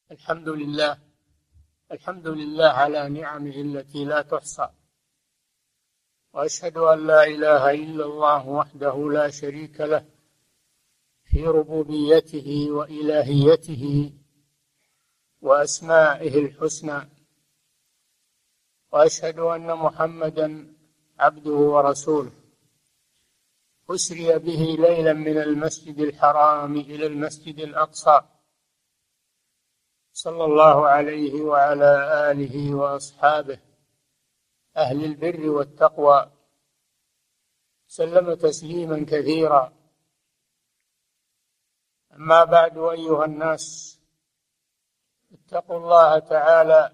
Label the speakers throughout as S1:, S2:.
S1: الحمد لله. الحمد لله على نعمه التي لا تحصى، وأشهد أن لا إله إلا الله وحده لا شريك له في ربوبيته وإلهيته وأسمائه الحسنى، وأشهد أن محمدا عبده ورسوله أسري به ليلا من المسجد الحرام إلى المسجد الأقصى، صلى الله عليه وعلى آله وأصحابه أهل البر والتقوى، سلم تسليما كثيرا. أما بعد، أيها الناس، اتقوا الله تعالى،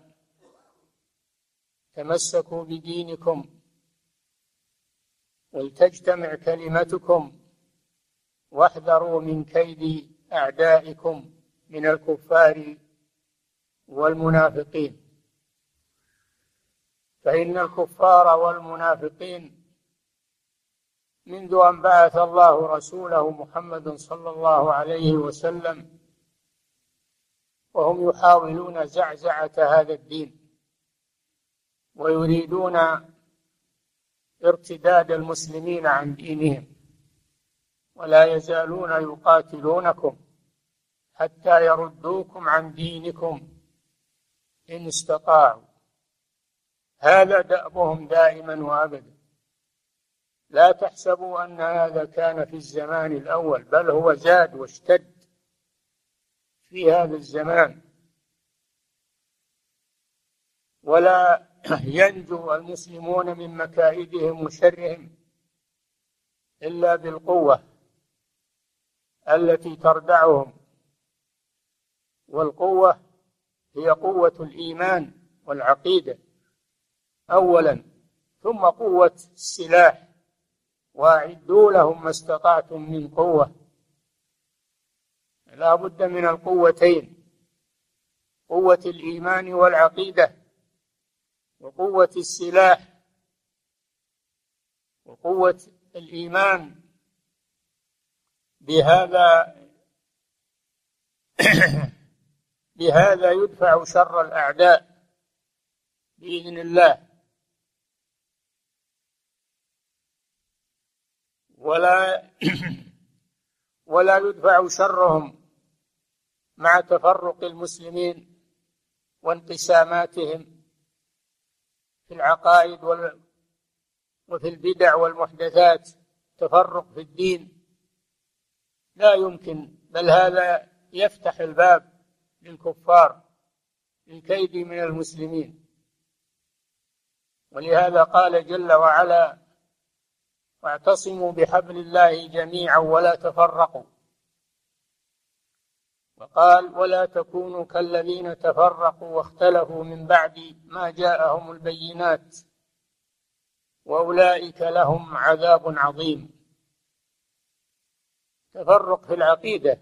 S1: تمسكوا بدينكم ولتجتمع كلمتكم، واحذروا من كيد أعدائكم من الكفار والمنافقين، فإن الكفار والمنافقين منذ أن بعث الله رسوله محمد صلى الله عليه وسلم وهم يحاولون زعزعة هذا الدين، ويريدون ارتداد المسلمين عن دينهم، ولا يزالون يقاتلونكم حتى يردوكم عن دينكم إن استطاعوا. هذا دأبهم دائما وأبدا. لا تحسبوا أن هذا كان في الزمان الأول، بل هو زاد واشتد في هذا الزمان، ولا ينجو المسلمون من مكائدهم وشرهم إلا بالقوة التي تردعهم، والقوة هي قوة الإيمان والعقيدة أولا، ثم قوة السلاح، وأعدوا لهم ما استطعتم من قوة. لا بد من القوتين، قوة الإيمان والعقيدة، وقوة السلاح. وقوة الإيمان بهذا يدفع شر الأعداء بإذن الله، ولا يدفع شرهم مع تفرق المسلمين وانقساماتهم في العقائد وفي البدع والمحدثات. تفرق في الدين لا يمكن، بل هذا يفتح الباب للكفار للكيد من المسلمين. ولهذا قال جل وعلا: واعتصموا بحبل الله جميعا ولا تفرقوا. وقال: ولا تكونوا كالذين تفرقوا واختلفوا من بعد ما جاءهم البينات وأولئك لهم عذاب عظيم. تفرق في العقيدة،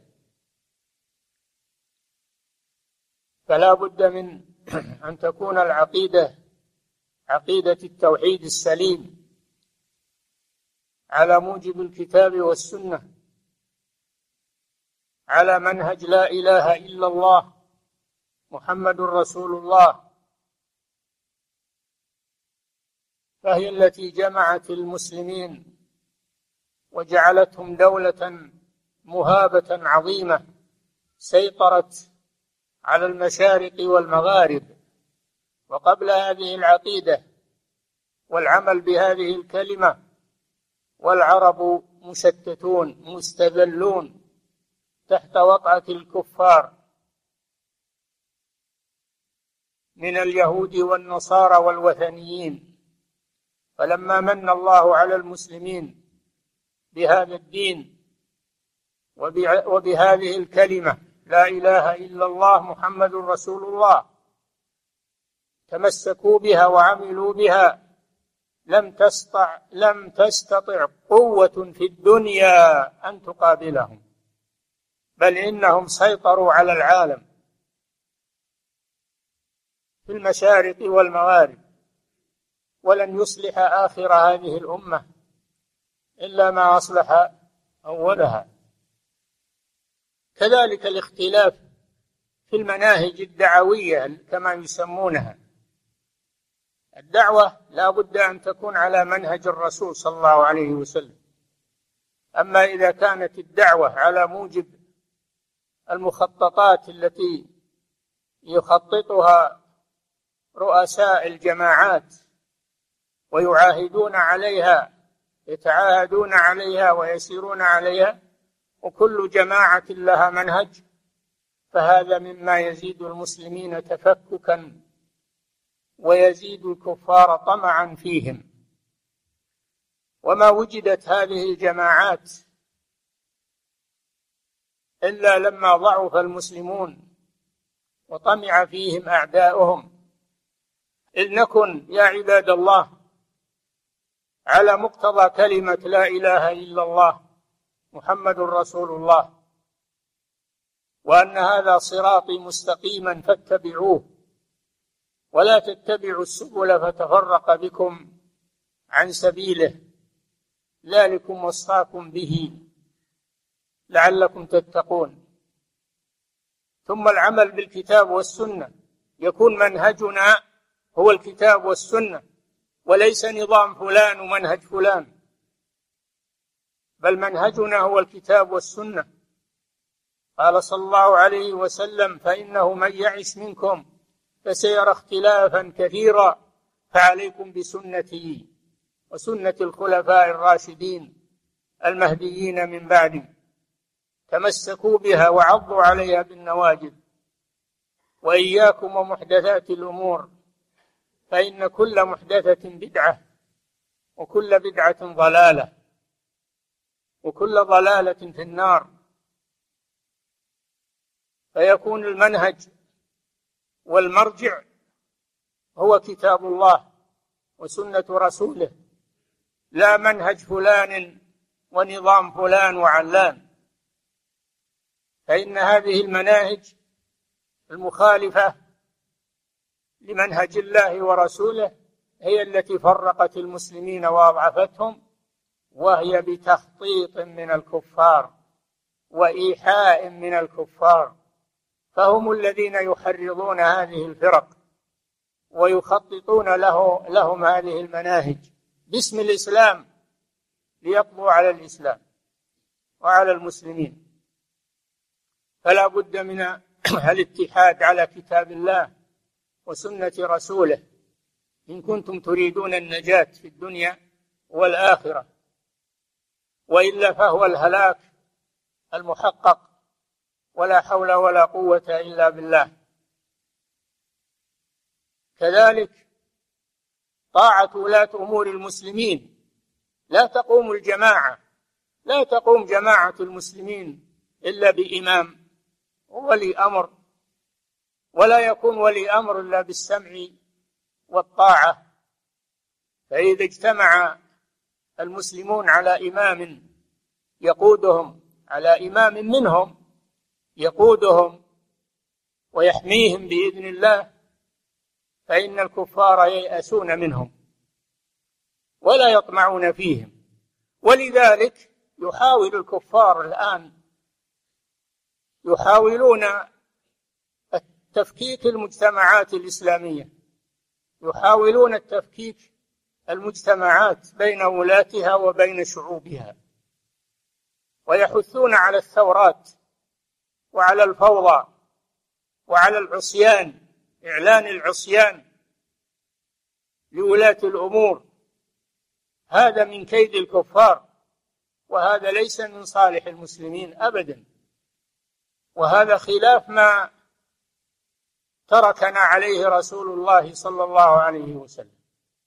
S1: فلا بد من أن تكون العقيدة عقيدة التوحيد السليم على موجب الكتاب والسنة، على منهج لا إله إلا الله محمد رسول الله، فهي التي جمعت المسلمين وجعلتهم دولة مهابة عظيمة سيطرت على المشارق والمغارب. وقبل هذه العقيدة والعمل بهذه الكلمة والعرب مشتتون مستذلون تحت وطأة الكفار من اليهود والنصارى والوثنيين. فلما من الله على المسلمين بهذا الدين وبهذه الكلمة لا إله إلا الله محمد رسول الله، تمسكوا بها وعملوا بها، لم تستطع قوة في الدنيا أن تقابلهم، بل إنهم سيطروا على العالم في المشارق والمغارب، ولن يصلح آخر هذه الأمة إلا ما أصلح أولها. كذلك الاختلاف في المناهج الدعوية كما يسمونها. الدعوة لا بد أن تكون على منهج الرسول صلى الله عليه وسلم. أما إذا كانت الدعوة على موجب المخططات التي يخططها رؤساء الجماعات ويعاهدون عليها، يتعاهدون عليها ويسيرون عليها، وكل جماعة لها منهج، فهذا مما يزيد المسلمين تفككا ويزيد الكفار طمعا فيهم. وما وجدت هذه الجماعات إلا لما ضعف المسلمون وطمع فيهم أعداؤهم. إذ نكن يا عباد الله على مقتضى كلمة لا إله إلا الله محمد رسول الله، وأن هذا صراطي مستقيما فاتبعوه ولا تتبعوا السبل فتفرق بكم عن سبيله، ذلكم وصاكم به لعلكم تتقون. ثم العمل بالكتاب والسنة، يكون منهجنا هو الكتاب والسنة وليس نظام فلان ومنهج فلان، بل منهجنا هو الكتاب والسنة. قال صلى الله عليه وسلم: فإنه من يعش منكم فسيرى اختلافا كثيرا، فعليكم بسنتي وسنة الخلفاء الراشدين المهديين من بعدي، تمسكوا بها وعضوا عليها بالنواجذ، وإياكم ومحدثات الأمور، فإن كل محدثة بدعة وكل بدعة ضلالة وكل ضلالة في النار. فيكون المنهج والمرجع هو كتاب الله وسنة رسوله، لا منهج فلان ونظام فلان وعلان. فإن هذه المناهج المخالفة لمنهج الله ورسوله هي التي فرقت المسلمين وأضعفتهم، وهي بتخطيط من الكفار وإيحاء من الكفار، فهم الذين يحرضون هذه الفرق ويخططون لهم هذه المناهج باسم الإسلام ليقضوا على الإسلام وعلى المسلمين. فلا بد من الاتحاد على كتاب الله وسنة رسوله إن كنتم تريدون النجاة في الدنيا والآخرة، وإلا فهو الهلاك المحقق، ولا حول ولا قوة إلا بالله. كذلك طاعة ولاة أمور المسلمين. لا تقوم جماعة المسلمين إلا بإمام وولي أمر، ولا يكون ولي أمر إلا بالسمع والطاعة. فإذا اجتمع المسلمون على إمام يقودهم، على إمام منهم يقودهم ويحميهم بإذن الله، فإن الكفار ييأسون منهم ولا يطمعون فيهم. ولذلك يحاول الكفار الآن يحاولون تفكيك المجتمعات الإسلامية، يحاولون التفكيك المجتمعات بين ولاتها وبين شعوبها، ويحثون على الثورات وعلى الفوضى وعلى العصيان، إعلان العصيان لولاة الأمور. هذا من كيد الكفار، وهذا ليس من صالح المسلمين أبدا، وهذا خلاف ما تركنا عليه رسول الله صلى الله عليه وسلم.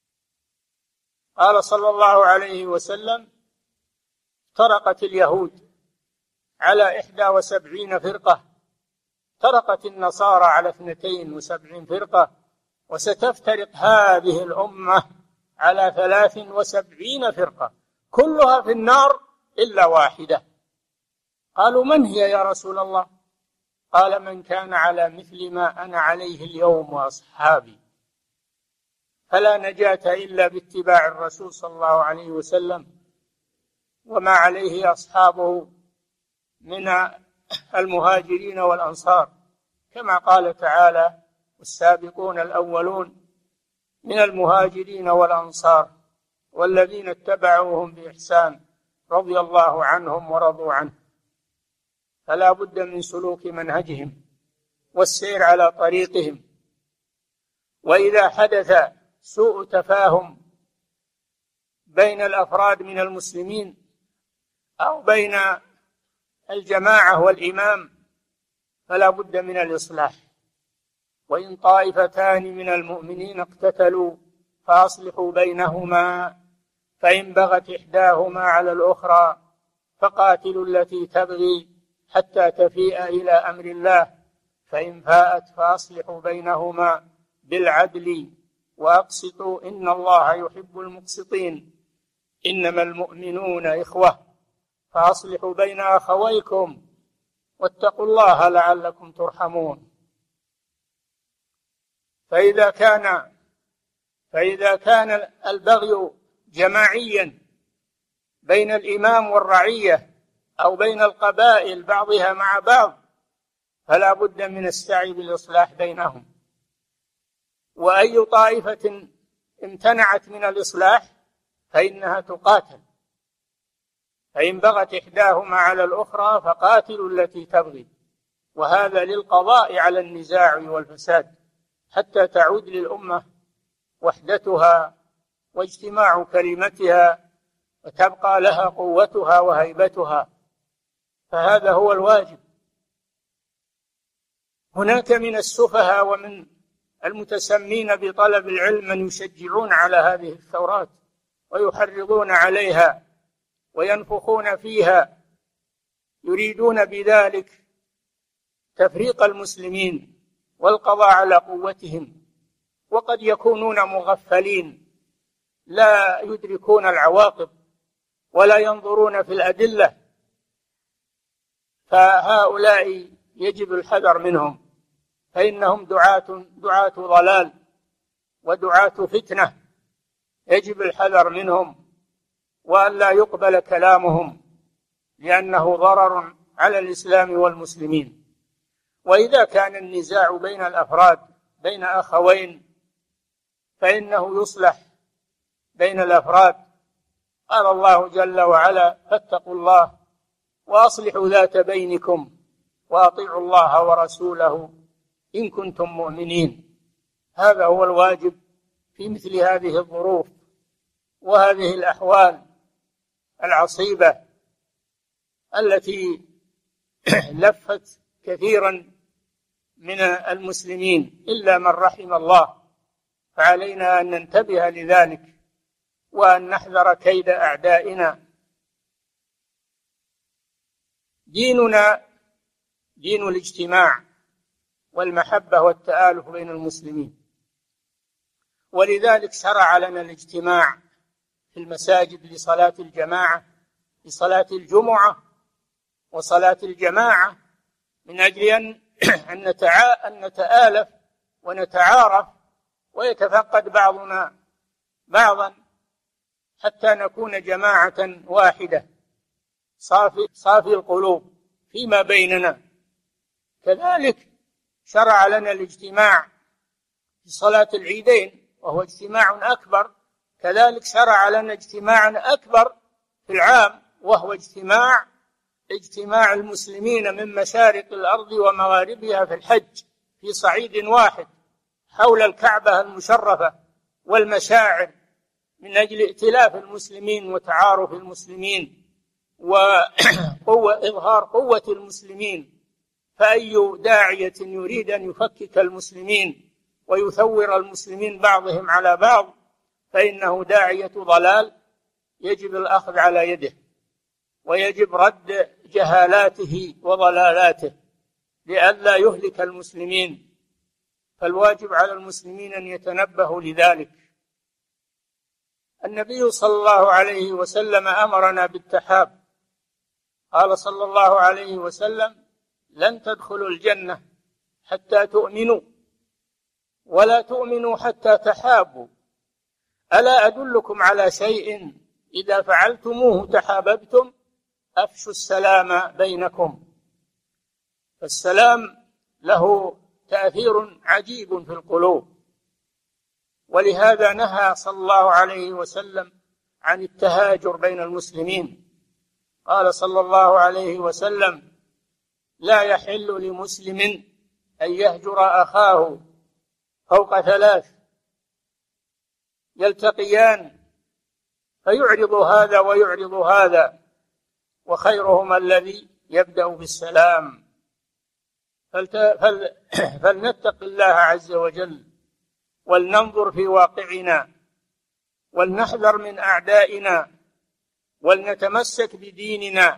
S1: قال صلى الله عليه وسلم: افترقت اليهود على 71 فرقة، افترقت النصارى على 72 فرقة، وستفترق هذه الأمة على 73 فرقة كلها في النار إلا واحدة. قالوا: من هي يا رسول الله؟ قال: من كان على مثل ما أنا عليه اليوم وأصحابي. فلا نجاة إلا باتباع الرسول صلى الله عليه وسلم وما عليه أصحابه من المهاجرين والأنصار. كما قال تعالى: والسابقون الأولون من المهاجرين والأنصار والذين اتبعوهم بإحسان رضي الله عنهم ورضوا عنه. فلا بد من سلوك منهجهم والسير على طريقهم. وإذا حدث سوء تفاهم بين الأفراد من المسلمين أو بين الجماعة والإمام فلا بد من الإصلاح. وإن طائفتان من المؤمنين اقتتلوا فأصلحوا بينهما فإن بغت إحداهما على الأخرى فقاتلوا التي تبغي حتى تفيء إلى أمر الله فإن فاءت فأصلحوا بينهما بالعدل وأقسطوا إن الله يحب المقسطين. إنما المؤمنون إخوة فأصلحوا بين أخويكم واتقوا الله لعلكم ترحمون. فإذا كان البغي جماعيا بين الإمام والرعية أو بين القبائل بعضها مع بعض فلا بد من السعي بالإصلاح بينهم. وأي طائفة امتنعت من الإصلاح فإنها تقاتل. فإن بغت إحداهما على الأخرى فقاتلوا التي تبغي، وهذا للقضاء على النزاع والفساد حتى تعود للأمة وحدتها واجتماع كلمتها وتبقى لها قوتها وهيبتها. فهذا هو الواجب. هناك من السفهاء ومن المتسمين بطلب العلم من يشجعون على هذه الثورات ويحرضون عليها وينفخون فيها، يريدون بذلك تفريق المسلمين والقضاء على قوتهم، وقد يكونون مغفلين لا يدركون العواقب ولا ينظرون في الأدلة. فهؤلاء يجب الحذر منهم، فإنهم دعاة ضلال ودعاة فتنة، يجب الحذر منهم وأن لا يقبل كلامهم لأنه ضرر على الإسلام والمسلمين. وإذا كان النزاع بين الأفراد بين أخوين فإنه يصلح بين الأفراد. قال الله جل وعلا: فاتقوا الله وأصلحوا ذات بينكم وأطيعوا الله ورسوله إن كنتم مؤمنين. هذا هو الواجب في مثل هذه الظروف وهذه الأحوال العصيبة التي لفت كثيرا من المسلمين إلا من رحم الله. فعلينا أن ننتبه لذلك وأن نحذر كيد أعدائنا. ديننا دين الاجتماع والمحبة والتآلف بين المسلمين، ولذلك شرع لنا الاجتماع في المساجد لصلاة الجماعة، لصلاة الجمعة وصلاة الجماعة، من أجل أن نتآلف ونتعارف ويتفقد بعضنا بعضا حتى نكون جماعة واحدة صافي القلوب فيما بيننا. كذلك شرع لنا الاجتماع في صلاة العيدين وهو اجتماع أكبر. كذلك شرع لنا اجتماعا أكبر في العام وهو اجتماع المسلمين من مشارق الأرض ومغاربها في الحج في صعيد واحد حول الكعبة المشرفة والمشاعر، من أجل ائتلاف المسلمين وتعارف المسلمين وإظهار قوة المسلمين. فأي داعية يريد أن يفكك المسلمين ويثور المسلمين بعضهم على بعض فإنه داعية ضلال، يجب الأخذ على يده ويجب رد جهالاته وضلالاته لئلا يهلك المسلمين. فالواجب على المسلمين أن يتنبهوا لذلك. النبي صلى الله عليه وسلم أمرنا بالتحاب. قال صلى الله عليه وسلم: لن تدخلوا الجنة حتى تؤمنوا ولا تؤمنوا حتى تحابوا، ألا أدلكم على شيء إذا فعلتموه تحاببتم؟ أفشوا السلام بينكم. فالسلام له تأثير عجيب في القلوب. ولهذا نهى صلى الله عليه وسلم عن التهاجر بين المسلمين. قال صلى الله عليه وسلم: لا يحل لمسلم أن يهجر أخاه فوق 3 يلتقيان فيعرض هذا ويعرض هذا، وخيرهما الذي يبدأ بالسلام. فلنتق الله عز وجل، ولننظر في واقعنا، ولنحذر من أعدائنا، ولنتمسك بديننا،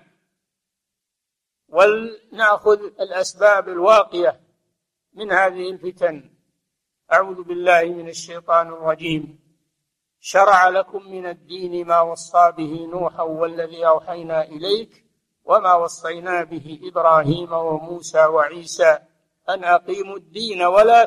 S1: ولنأخذ الأسباب الواقية من هذه الفتن. أعوذ بالله من الشيطان الرجيم. شرع لكم من الدين ما وصى به نوحا والذي أوحينا إليك وما وصينا به إبراهيم وموسى وعيسى أن أقيموا الدين ولا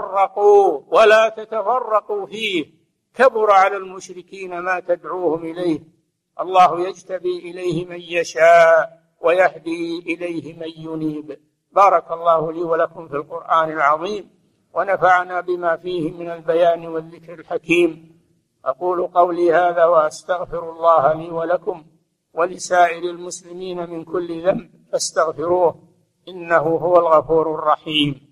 S1: تتفرقوا فيه، كبر على المشركين ما تدعوهم إليه، الله يجتبي إليه من يشاء ويهدي إليه من ينيب. بارك الله لي ولكم في القرآن العظيم، ونفعنا بما فيه من البيان والذكر الحكيم. أقول قولي هذا وأستغفر الله لي ولكم ولسائر المسلمين من كل ذنب فاستغفروه إنه هو الغفور الرحيم.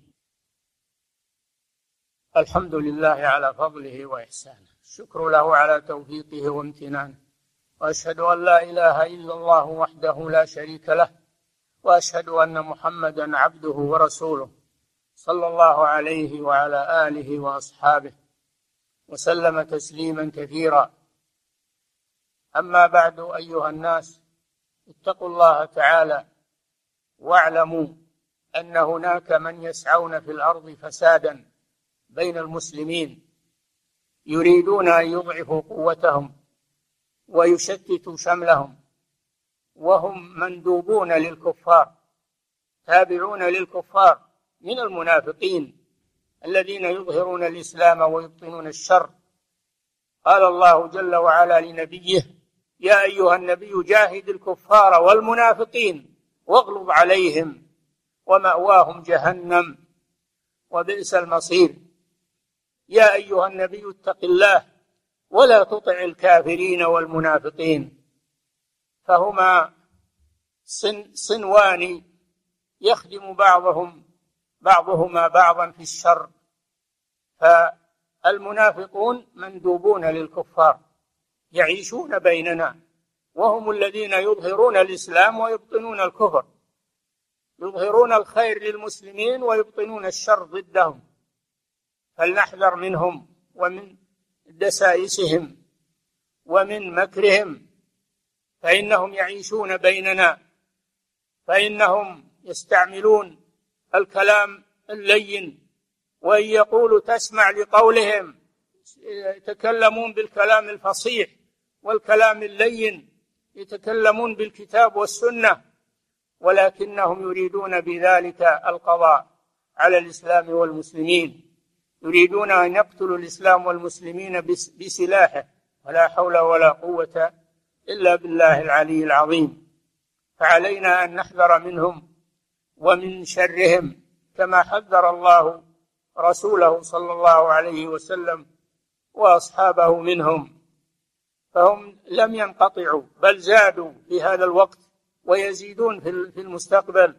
S1: الحمد لله على فضله وإحسانه، الشكر له على توفيقه وامتنانه، وأشهد أن لا إله إلا الله وحده لا شريك له، وأشهد أن محمدا عبده ورسوله صلى الله عليه وعلى آله وأصحابه وسلم تسليما كثيرا. أما بعد، أيها الناس، اتقوا الله تعالى واعلموا أن هناك من يسعون في الأرض فسادا بين المسلمين، يريدون أن يضعفوا قوتهم ويشتتوا شملهم، وهم مندوبون للكفار، تابعون للكفار من المنافقين الذين يظهرون الإسلام ويبطنون الشر. قال الله جل وعلا لنبيه: يا أيها النبي جاهد الكفار والمنافقين واغلظ عليهم ومأواهم جهنم وبئس المصير. يا أيها النبي اتق الله ولا تطع الكافرين والمنافقين، فهما صنوان يخدم بعضهما بعضا في الشر. فالمنافقون مندوبون للكفار يعيشون بيننا، وهم الذين يظهرون الإسلام ويبطنون الكفر، يظهرون الخير للمسلمين ويبطنون الشر ضدهم. فلنحذر منهم ومن دسائسهم ومن مكرهم، فإنهم يعيشون بيننا، فإنهم يستعملون الكلام اللين، وإن يقولوا تسمع لقولهم، يتكلمون بالكلام الفصيح والكلام اللين، يتكلمون بالكتاب والسنة، ولكنهم يريدون بذلك القضاء على الإسلام والمسلمين، يريدون أن يقتلوا الإسلام والمسلمين بسلاحه، ولا حول ولا قوة إلا بالله العلي العظيم. فعلينا أن نحذر منهم ومن شرهم كما حذر الله رسوله صلى الله عليه وسلم وأصحابه منهم. فهم لم ينقطعوا بل زادوا في هذا الوقت ويزيدون في المستقبل،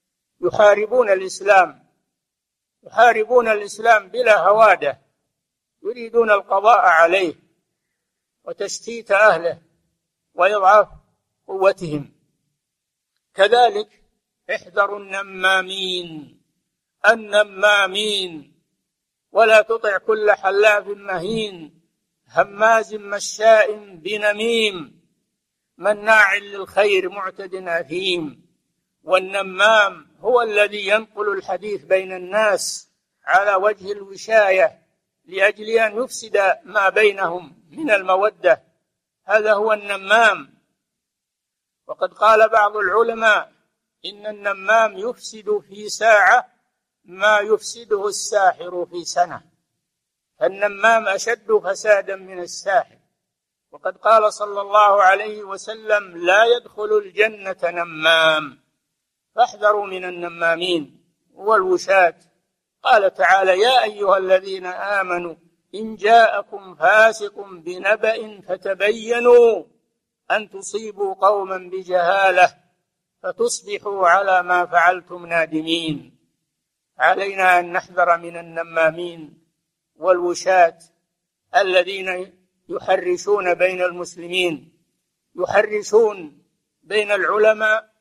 S1: يحاربون الإسلام بلا هوادة، يريدون القضاء عليه وتشتيت أهله وإضعاف قوتهم. كذلك احذروا النمامين ولا تطع كل حلاف مهين هماز مشاء بنميم مناع للخير معتد أثيم. والنمام هو الذي ينقل الحديث بين الناس على وجه الوشاية لأجل أن يفسد ما بينهم من المودة، هذا هو النمام. وقد قال بعض العلماء إن النمام يفسد في ساعة ما يفسده الساحر في سنة، فالنمام أشد فسادا من الساحر. وقد قال صلى الله عليه وسلم: لا يدخل الجنة نمام. فاحذروا من النمامين والوشاة قال تعالى: يا أيها الذين آمنوا إن جاءكم فاسق بنبأ فتبينوا أن تصيبوا قوما بجهالة فتصبحوا على ما فعلتم نادمين. علينا أن نحذر من النمامين والوشاة الذين يحرشون بين المسلمين، يحرشون بين العلماء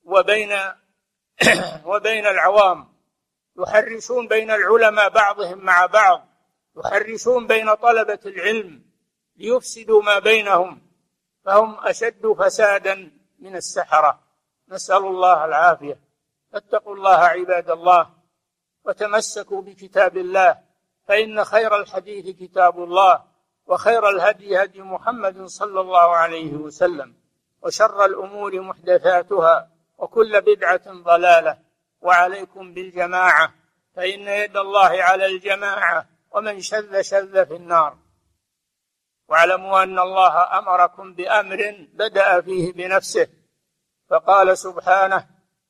S1: وبين العوام، يحرشون بين العلماء بعضهم مع بعض، يحرشون بين طلبة العلم ليفسدوا ما بينهم، فهم أشد فسادا من السحرة. نسأل الله العافية. فاتقوا الله عباد الله، وتمسكوا بكتاب الله، فإن خير الحديث كتاب الله، وخير الهدي هدي محمد صلى الله عليه وسلم، وشر الأمور محدثاتها، وكل بدعة ضلالة. وعليكم بالجماعة، فإن يد الله على الجماعة، ومن شذ شذ في النار. واعلموا أن الله أمركم بأمر بدأ فيه بنفسه، فقال سبحانه: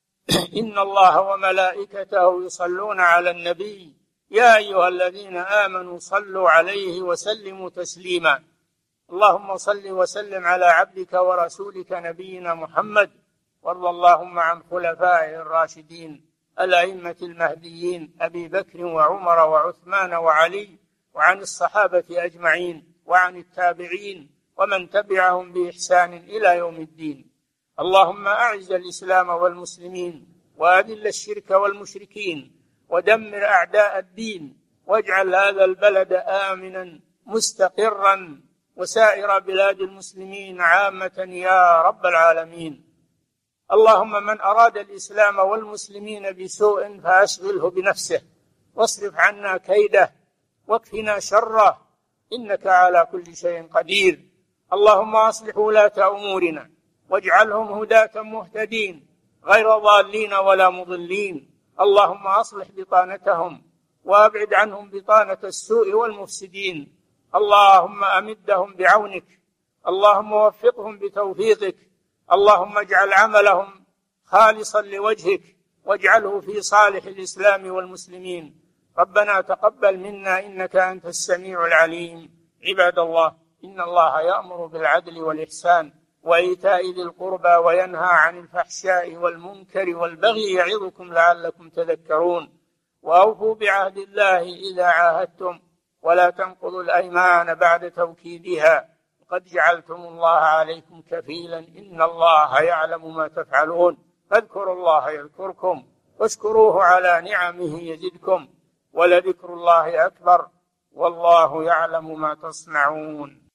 S1: إن الله وملائكته يصلون على النبي يا أيها الذين آمنوا صلوا عليه وسلموا تسليما. اللهم صل وسلم على عبدك ورسولك نبينا محمد، وارض اللهم عن خلفائه الراشدين الأئمة المهديين أبي بكر وعمر وعثمان وعلي، وعن الصحابة أجمعين، وعن التابعين ومن تبعهم بإحسان إلى يوم الدين. اللهم أعز الإسلام والمسلمين، وأذل الشرك والمشركين، ودمر أعداء الدين، واجعل هذا البلد آمنا مستقرا، وسائر بلاد المسلمين عامة يا رب العالمين. اللهم من أراد الإسلام والمسلمين بسوء فأشغله بنفسه، واصرف عنا كيده، واكفنا شره، إنك على كل شيء قدير. اللهم أصلح ولاة أمورنا، واجعلهم هداة مهتدين غير ضالين ولا مضلين. اللهم أصلح بطانتهم، وأبعد عنهم بطانة السوء والمفسدين. اللهم أمدهم بعونك، اللهم وفقهم بتوفيقك. اللهم اجعل عملهم خالصا لوجهك، واجعله في صالح الإسلام والمسلمين. ربنا تقبل منا إنك أنت السميع العليم. عباد الله، إن الله يأمر بالعدل والإحسان وإيتاء ذي القربى، وينهى عن الفحشاء والمنكر والبغي، يعظكم لعلكم تذكرون. وأوفوا بعهد الله إذا عاهدتم، ولا تنقضوا الأيمان بعد توكيدها، قد جعلتم الله عليكم كفيلا، إن الله يعلم ما تفعلون. فاذكروا الله يذكركم، واشكروه على نعمه يزدكم، ولذكر الله أكبر، والله يعلم ما تصنعون.